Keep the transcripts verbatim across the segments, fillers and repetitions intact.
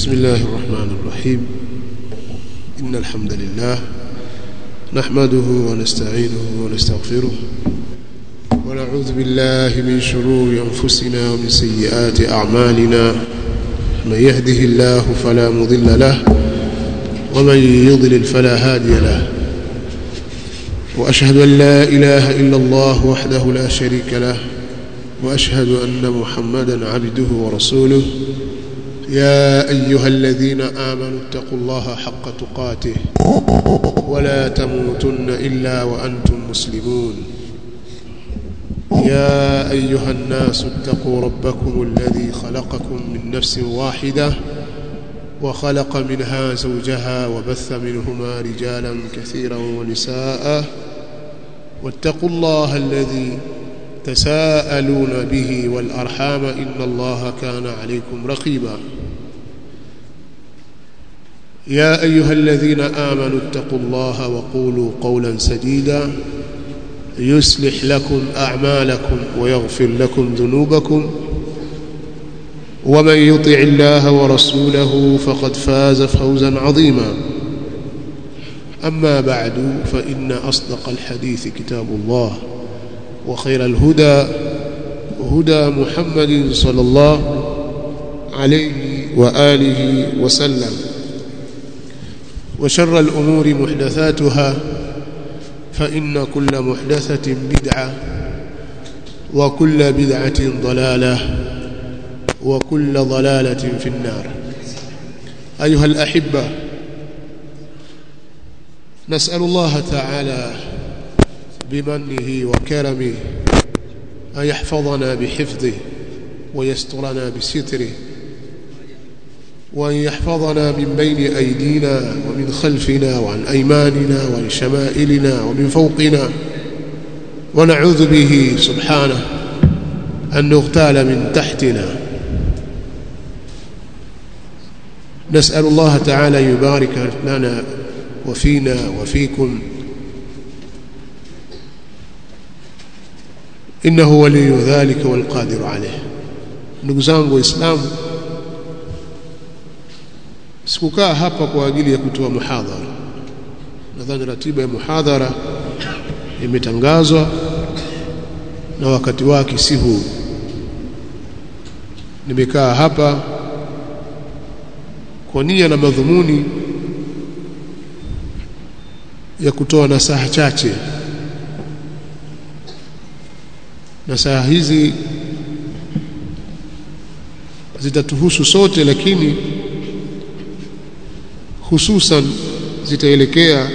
بسم الله الرحمن الرحيم. إن الحمد لله نحمده ونستعينه ونستغفره ونعوذ بالله من شرور أنفسنا ومن سيئات أعمالنا. من يهده الله فلا مضل له ومن يضلل فلا هادي له. وأشهد أن لا إله إلا الله وحده لا شريك له وأشهد أن محمدا عبده ورسوله. يا أيها الذين آمنوا اتقوا الله حق تقاته ولا تموتن إلا وأنتم مسلمون. يا أيها الناس اتقوا ربكم الذي خلقكم من نفس واحدة وخلق منها زوجها وبث منهما رجالا كثيرا ونساء واتقوا الله الذي تساءلون به والأرحام إن الله كان عليكم رقيبا. يا أيها الذين آمنوا اتقوا الله وقولوا قولا سديدا يصلح لكم أعمالكم ويغفر لكم ذنوبكم ومن يطع الله ورسوله فقد فاز فوزا عظيما. أما بعد فإن أصدق الحديث كتاب الله وخير الهدى هدى محمد صلى الله عليه وآله وسلم وشر الأمور محدثاتها فإن كل محدثة بدعة وكل بدعة ضلالة وكل ضلالة في النار. أيها الأحبة، نسأل الله تعالى بمنه وكرمه أن يحفظنا بحفظه ويسترنا بستره وأن يحفظنا من بين أيدينا ومن خلفنا وعن أيماننا وعن شمائلنا ومن فوقنا، ونعوذ به سبحانه أن نغتال من تحتنا. نسأل الله تعالى يبارك لنا وفينا وفيكم، إنه ولي ذلك والقادر عليه. ndugu zangu Waislamu, sikukaa hapa kwa ajili ya kutoa muhadhara. Nadhani ratiba ya muhadhara imetangazwa na wakati wake si huu. Nimekaa hapa kwa nia na madhumuni ya kutoa nasaha chache. Nasaha hizi zitatuhusu sote, lakini hususan zitaelekea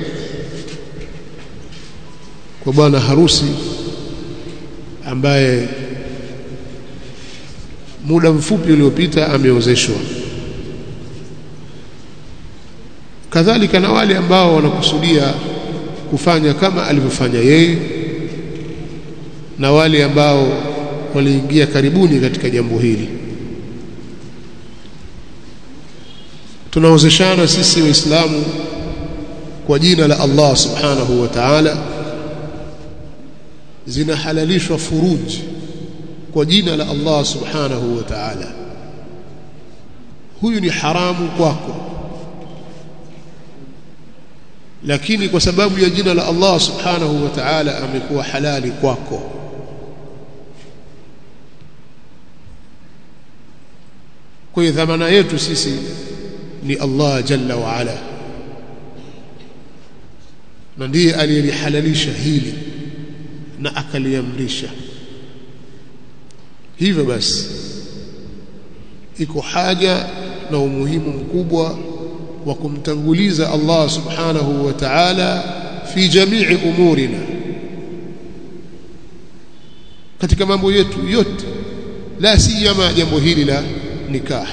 kwa bwana harusi ambaye muda mfupi uliopita ameozeshwa. Kadhalika na wale ambao wanakusudia kufanya kama alivyofanya yeye, na wale ambao waliingia karibuni katika jambo hili. Tunaozeshana sisi Waislamu kwa jina la Allah subhanahu wa ta'ala, zinahalalishwa furuj kwa jina la Allah subhanahu wa ta'ala. Huyu ni haramu kwako, lakini kwa sababu ya jina la Allah subhanahu wa ta'ala amekuwa halali kwako. Kwa hiyo dhamana yetu sisi ni Allah jalla wa ala, na ndiye aliyelihalalisha hili na akaliamrisha. Hivyo basi iko haja na umuhimu mkubwa wa kumtanguliza Allah subhanahu wa ta'ala fi jamii umurina, katika mambo yetu yote, la siyama jambo hili la nikah.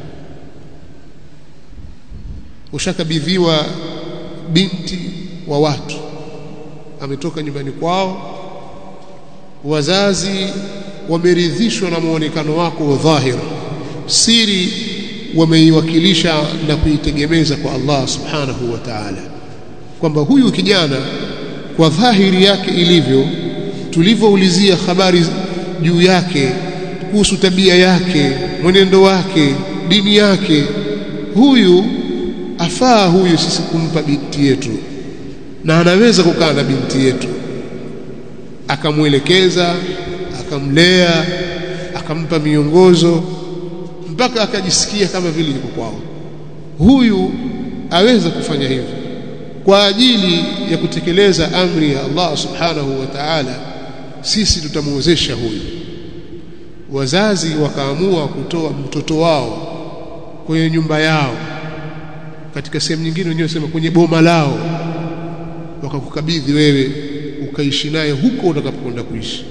Ushakabidhiwa binti wa watu, ametoka nyumbani kwao, wazazi wameridhishwa na muonekano wako wa dhahir, siri wameiwakilisha na kuitegemeza kwa Allah subhanahu wa ta'ala, kwamba huyu kijana kwa dhahiri yake ilivyo, tulivyoulizia habari juu yake, kuhusu tabia yake, mwenendo wake, dini yake, huyu afaa huyu sisi kumpa binti yetu, na anaweza kukaa na binti yetu, akamuelekeza, akamlea, akampa miongozo mpaka akajisikia kama vile yuko kwao. Huyu aweza kufanya hivyo kwa ajili ya kutekeleza amri ya Allah subhanahu wa ta'ala. Sisi tutamwezesha huyu. Wazazi wakaamua kutoa mtoto wao kwenye nyumba yao, katika sehemu nyingine wenyewe sema kwenye boma lao, wakakukabidhi wewe ukaishi naye huko utakapokwenda kuishi.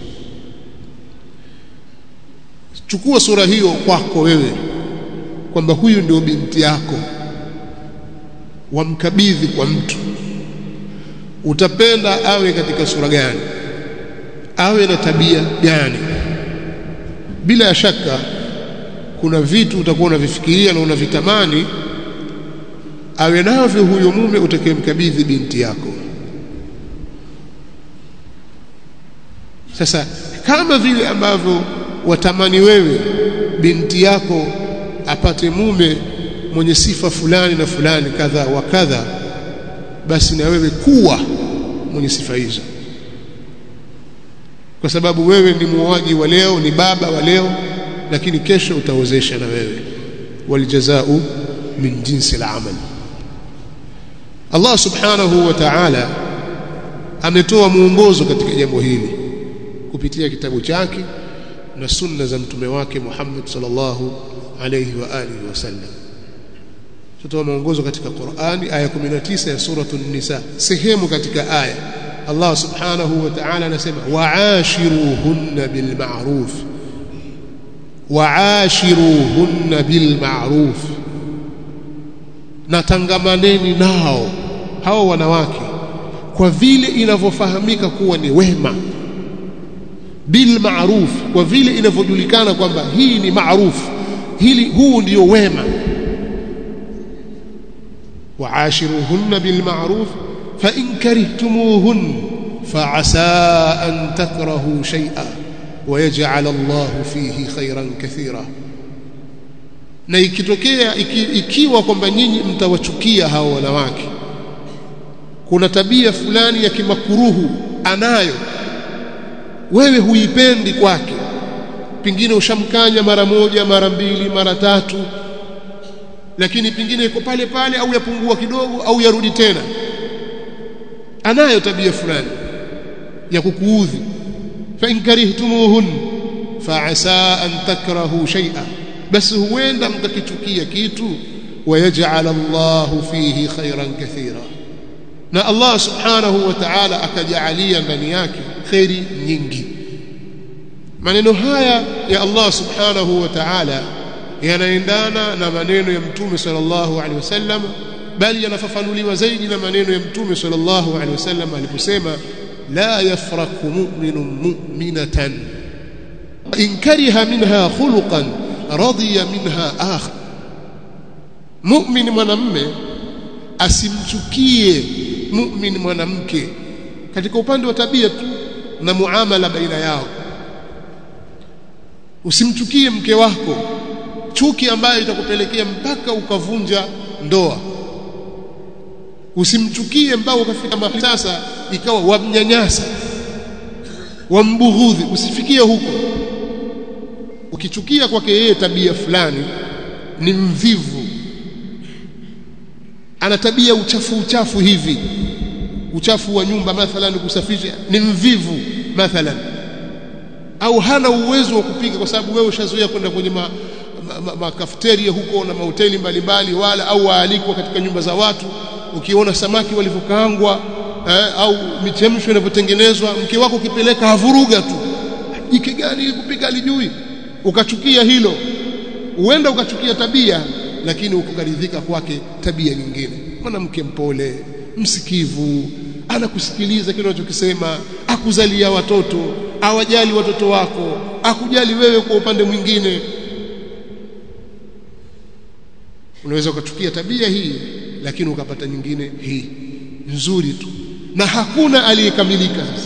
Chukua sura hiyo kwako wewe kwamba huyu ndio binti yako, wamkabidhi kwa mtu. Utapenda awe katika sura gani? Awe na tabia gani? Bila shaka kuna vitu utakuwa unavifikiria na unavitamani awe navyo huyo mume utakayemkabidhi binti yako. Sasa kama vile ambavyo watamani wewe binti yako apate mume mwenye sifa fulani na fulani kadha wa kadha, basi na wewe kuwa mwenye sifa hizo, kwa sababu wewe ni muoaji wa leo, ni baba wa leo, lakini kesho utaozesha na wewe. Waljazau min jinsi al-amal. Allah subhanahu wa ta'ala ametoa muongozo katika jambo hili kupitia kitabu chake na sunna za mtume wake Muhammad sallallahu alayhi wa alihi wasallam. Tutoa muongozo katika Qur'ani, aya kumi na tisa ya suratul Nisa, sehemu katika aya Allah subhanahu wa ta'ala anasema wa'ashiruhunna bil ma'ruf, wa'ashiruhunna bil ma'ruf, na tangamaneni nao hao wanawake kwa vile inavyofahamika kuwa ni wema. Bil ma'ruf, kwa vile inavyojulikana kwamba hii ni ma'ruf, hili huu ndio wema. Wa'ashiruhunna bil ma'ruf fa in karihtumuhun fa asa an takrahu shay'an wa yaj'al Allahu fihi khayran kathira. Na ikitokea iki, ikiwa kwamba nyinyi mtawachukia hao wanawake, kuna tabia fulani ya kimakuruhu anayo, wewe huipendi kwake, pingine ushamkanya mara moja mara mbili mara tatu, lakini pingine iko pale pale au yapungua kidogo au yarudi tena, anayo tabia fulani ya kukuudhi. Fa in karihtumuhun fa asa an takrahu shay'an, basi huenda mkakichukia kitu, wayaj'al Allahu fihi khayran kathira, na Allah subhanahu wa ta'ala akajalia ndani yake khairi nyingi. Maneno haya ya Allah subhanahu wa ta'ala yanaendana na maneno ya Mtume sallallahu alaihi wasallam, bali yanafafanuliwa zaidi na maneno ya Mtume sallallahu alaihi wasallam aliposema la yafraku mu'minun mu'minatan in kariha minha khuluqan radiya minha akhar. Mu'min mwanamume asimchukie mu'min mwanamke katika upande wa tabia tu na muamala baina yao. Usimchukie mke wako chuki ambayo itakupelekea mpaka ukavunja ndoa. Usimchukie mpaka ukafika mahali sasa ikawa wamnyanyasa, wambughudhi. Usifikie huko. Ukichukia kwake yeye tabia fulani, ni mvivu, ana tabia uchafu uchafu hivi, uchafu wa nyumba mathalan kusafisha, ni mvivu mathalan, au hana uwezo wa kupika kwa sababu wewe ushazoea kwenda kwenye ma, ma, ma, ma cafeteria huko na mahoteli mbalimbali, wala au waalikwa katika nyumba za watu, ukiona samaki walivyokaangwa eh, au michemsho inavyotengenezwa, mke wako ukipeleka havuruga tu, jike gani ili kupika alijui, ukachukia hilo. Uenda ukachukia tabia, lakini ukaridhika kwake tabia nyingine. Mwanamke mpole, msikivu, anakusikiliza kile unachokisema, akuzalia watoto, awajali watoto wako, akujali wewe kwa upande mwingine. Unaweza ukachukia tabia hii, lakini ukapata nyingine hii nzuri tu, na hakuna aliyekamilika. Sasa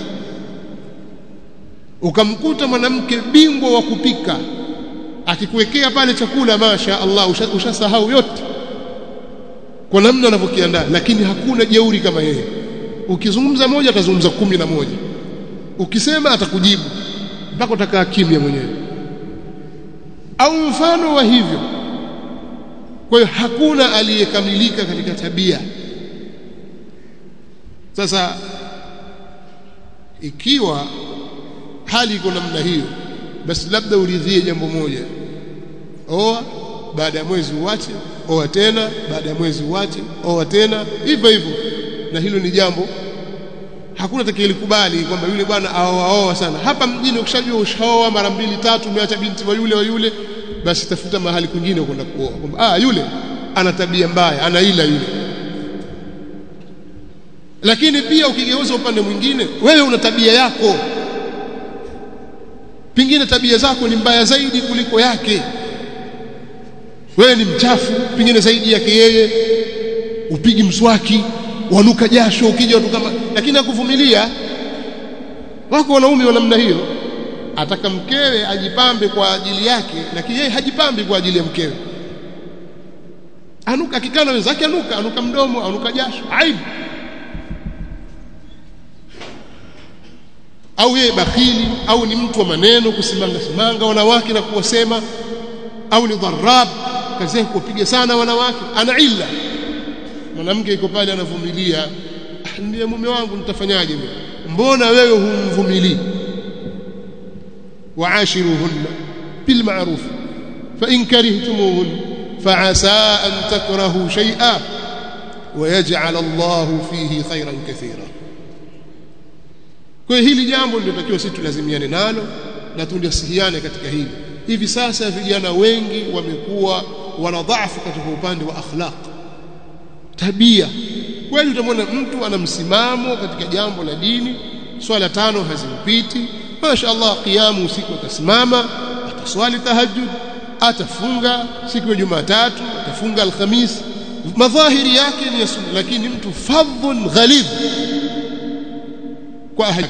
ukamkuta mwanamke bingwa wa kupika, akikuwekea pale chakula masha Allah ushasahau yote, kwa namna anavyokiandaa, lakini hakuna jeuri kama yeye. Ukizungumza moja atazungumza kumi na moja, ukisema atakujibu mpaka utakaa kimya mwenyewe au mfano wa hivyo. Kwa hiyo hakuna aliyekamilika katika tabia. Sasa ikiwa hali iko namna hiyo, basi labda uridhie jambo moja: oa, baada ya mwezi uache, oa tena, baada ya mwezi uache, oa tena, hivyo hivyo. Na hilo ni jambo hakuna atakayelikubali kwamba yule bwana aoa sana. Hapa mjini ukishajua ushaoa mara mbili tatu, umeacha binti wa yule wa yule, basi tafuta mahali kwingine kwenda kuoa, kwamba ah, yule ana tabia mbaya, ana ila yule. Lakini pia ukigeuza upande mwingine, wewe una tabia yako, pengine tabia zako ni mbaya zaidi kuliko yake. Wewe ni mchafu pengine zaidi yake yeye, upigi mswaki, wanuka jasho ukija watu kama, lakini akuvumilia. Wako wanaume wa namna hiyo, ataka mkewe ajipambe kwa ajili yake, lakini yeye hajipambi kwa ajili ya mkewe. Anuka kikana wenzake, anuka anuka mdomo, anuka jasho, aibu. Au yeye bakhili, au ni mtu wa maneno, kusimanga simanga wanawake na kuwasema, au ni dharab, kazi yake kupiga sana wanawake, ana illa. Mwanamke yuko pale anavumilia, ndiye mume wangu, nitafanyaje mimi? Mbona wewe humvumilii? Waashiruhunna bil ma'ruf fa in karihtumuhun fa asa an takrahu shay'an wa yaj'al Allahu fihi khayran kathira. Kwa hili jambo ndio takiwa sisi tulazimiane nalo na tunasihiane katika hili. Hivi sasa vijana wengi wamekuwa wana dhaifu katika upande wa akhlaq, tabia. Kweli utamwona mtu ana msimamo katika jambo la dini, swala tano hazimpiti, mashaallah, qiyamu usiku atasimama, ataswali tahajjud, atafunga siku ya Jumatatu, atafunga Alhamis, madhahiri yake ni sunna, lakini mtu fadhun ghalidh kwa ahli.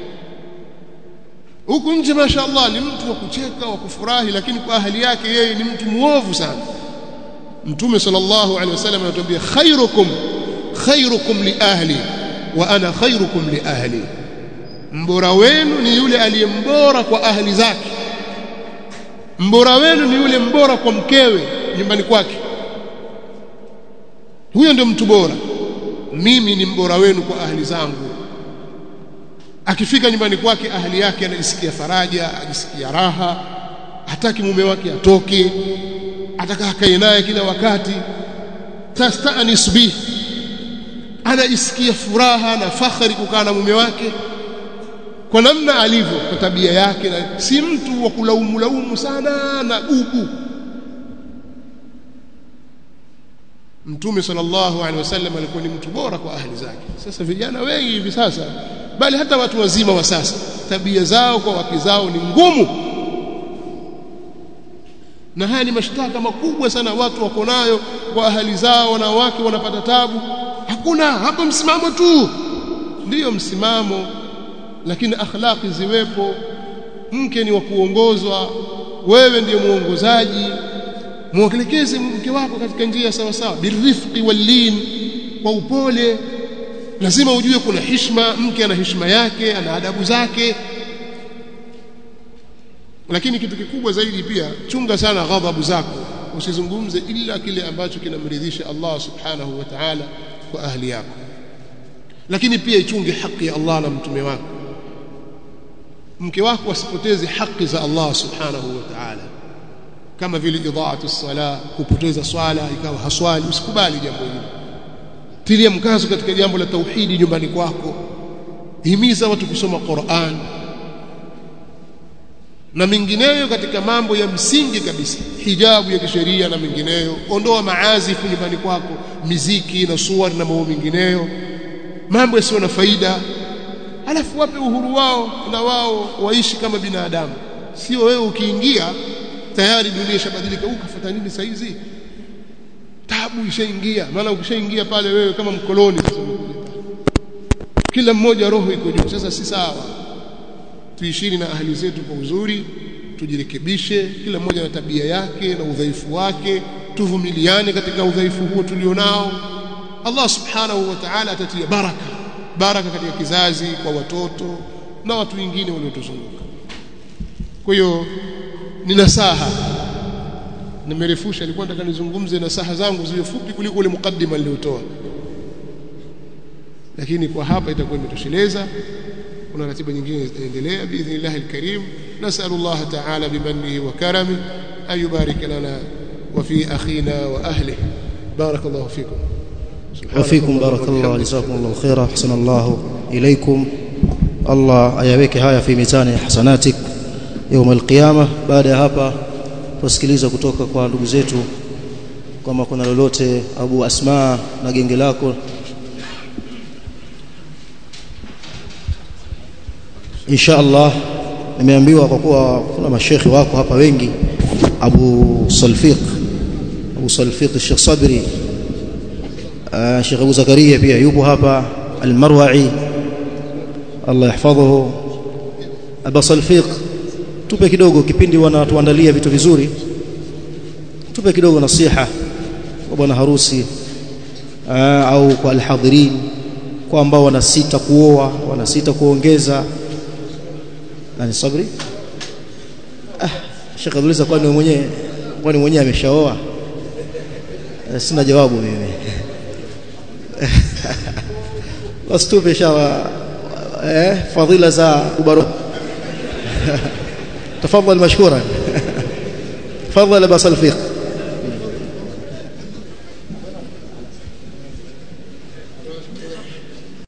Huku nje mashaallah ni mtu wa kucheka, wa kufurahi, lakini kwa ahli yake yeye ni mtu muovu sana. Mtume sallallahu alaihi wasallam anatuambia, khairukum khairukum li ahli wa ana khairukum li ahli. Mbora wenu ni yule aliyembora kwa ahli zake, mbora wenu ni yule mbora kwa mkewe nyumbani kwake. Huyo ndio mtu bora. Mimi ni mbora wenu kwa ahli zangu. Akifika nyumbani kwake, ahli yake anajisikia faraja, anajisikia raha, hataki mume wake atoke, ataka akae naye kila wakati, tastanis bih, anajisikia furaha na fakhari kukaa na mume wake kwa namna alivyo, kwa tabia yake, na si mtu wa kulaumu laumu sana na gugu. Mtume sallallahu alaihi wasallam alikuwa ni mtu bora kwa ahli zake. Sasa vijana wengi hivi sasa, bali hata watu wazima wa sasa, tabia zao kwa wake zao ni ngumu, na haya ni mashtaka makubwa sana watu wako nayo kwa ahali zao. Wanawake wanapata tabu, hakuna hapo msimamo tu, ndiyo msimamo, lakini akhlaqi ziwepo. Mke ni wa kuongozwa, wewe ndiye muongozaji, muelekeze mke wako katika njia sawa sawa, birifqi wallin, kwa upole. Lazima ujue kuna heshima, mke ana heshima yake, ana adabu zake. Lakini kitu kikubwa zaidi pia, chunga sana ghadhabu zako, usizungumze ila kile ambacho kinamridhisha Allah subhanahu wa ta'ala kwa ahli yako. Lakini pia ichunge haki ya Allah na mtume wako. Mke wako asipoteze haki za Allah subhanahu wa ta'ala, kama vile idhaatu sala, kupoteza swala ikawa haswali. Usikubali jambo hili. Tilia mkazo katika jambo la tauhidi nyumbani kwako. Himiza watu kusoma Qur'an na mengineyo katika mambo ya msingi kabisa, hijabu ya kisheria na mengineyo. Ondoa maazifu nyumbani kwako, miziki na suwar na mambo mengineyo, mambo yasiyo na faida. Alafu wape uhuru wao na wao waishi kama binadamu. Sio wewe ukiingia tayari dunia ishabadilika, ukafuata nini saa hizi? Tabu ishaingia. Maana ukishaingia pale wewe kama mkoloni, kila mmoja roho iko juu. Sasa si sawa. Tuishini na ahli zetu kwa uzuri, tujirekebishe, kila mmoja na tabia yake na udhaifu wake, tuvumiliane katika udhaifu huo tulionao. Allah subhanahu wa ta'ala atatia baraka baraka katika kizazi, kwa watoto na watu wengine waliotuzunguka. Kwa hiyo ni nasaha, nimerefusha, nilikuwa nataka nizungumze nasaha zangu ziwe fupi kuliko ile mukaddima niliotoa, lakini kwa hapa itakuwa imetosheleza. kuna ratiba nyingine zitaendelea biidhnillah alkarim. Nasallallahu ta'ala bimannihi wa karamihi an yubarik lana wa fi akhina wa ahlihi. Barakallahu fikum. وفيكم بارك الله جزاكم الله خيرا احسن الله اليكم. Allah ayaweke haya fi mizani hasanatik يوم القيامه. Baada ya hapa tusikiliza kutoka kwa ndugu zetu kama kuna lolote. Abu Asma na genge lako, insha Allah. Nimeambiwa kwa kuwa kuna mashekhi wako hapa wengi, Abu Salfiq Abu Salfiq Sheikh Sabri, Uh, Sheikh Abu Zakaria pia yupo hapa, Al-Marwa'i Allah yahfadhuhu. Abu Salfiq, tupe kidogo kipindi wanatuandalia vitu vizuri, tupe kidogo nasiha kwa bwana harusi uh, au kwa alhadhirin, kwa ambao wanasita kuoa, wanasita kuongeza. Nani Sabri? Ah, Sheikh Abdullah, kwani mwenyewe kwani mwenyewe ameshaoa? Sina jawabu mimi. Wastupe shawa eh fadhila za kubaru. Tafadhali mashkura. Tafadhali Abu Salfiq.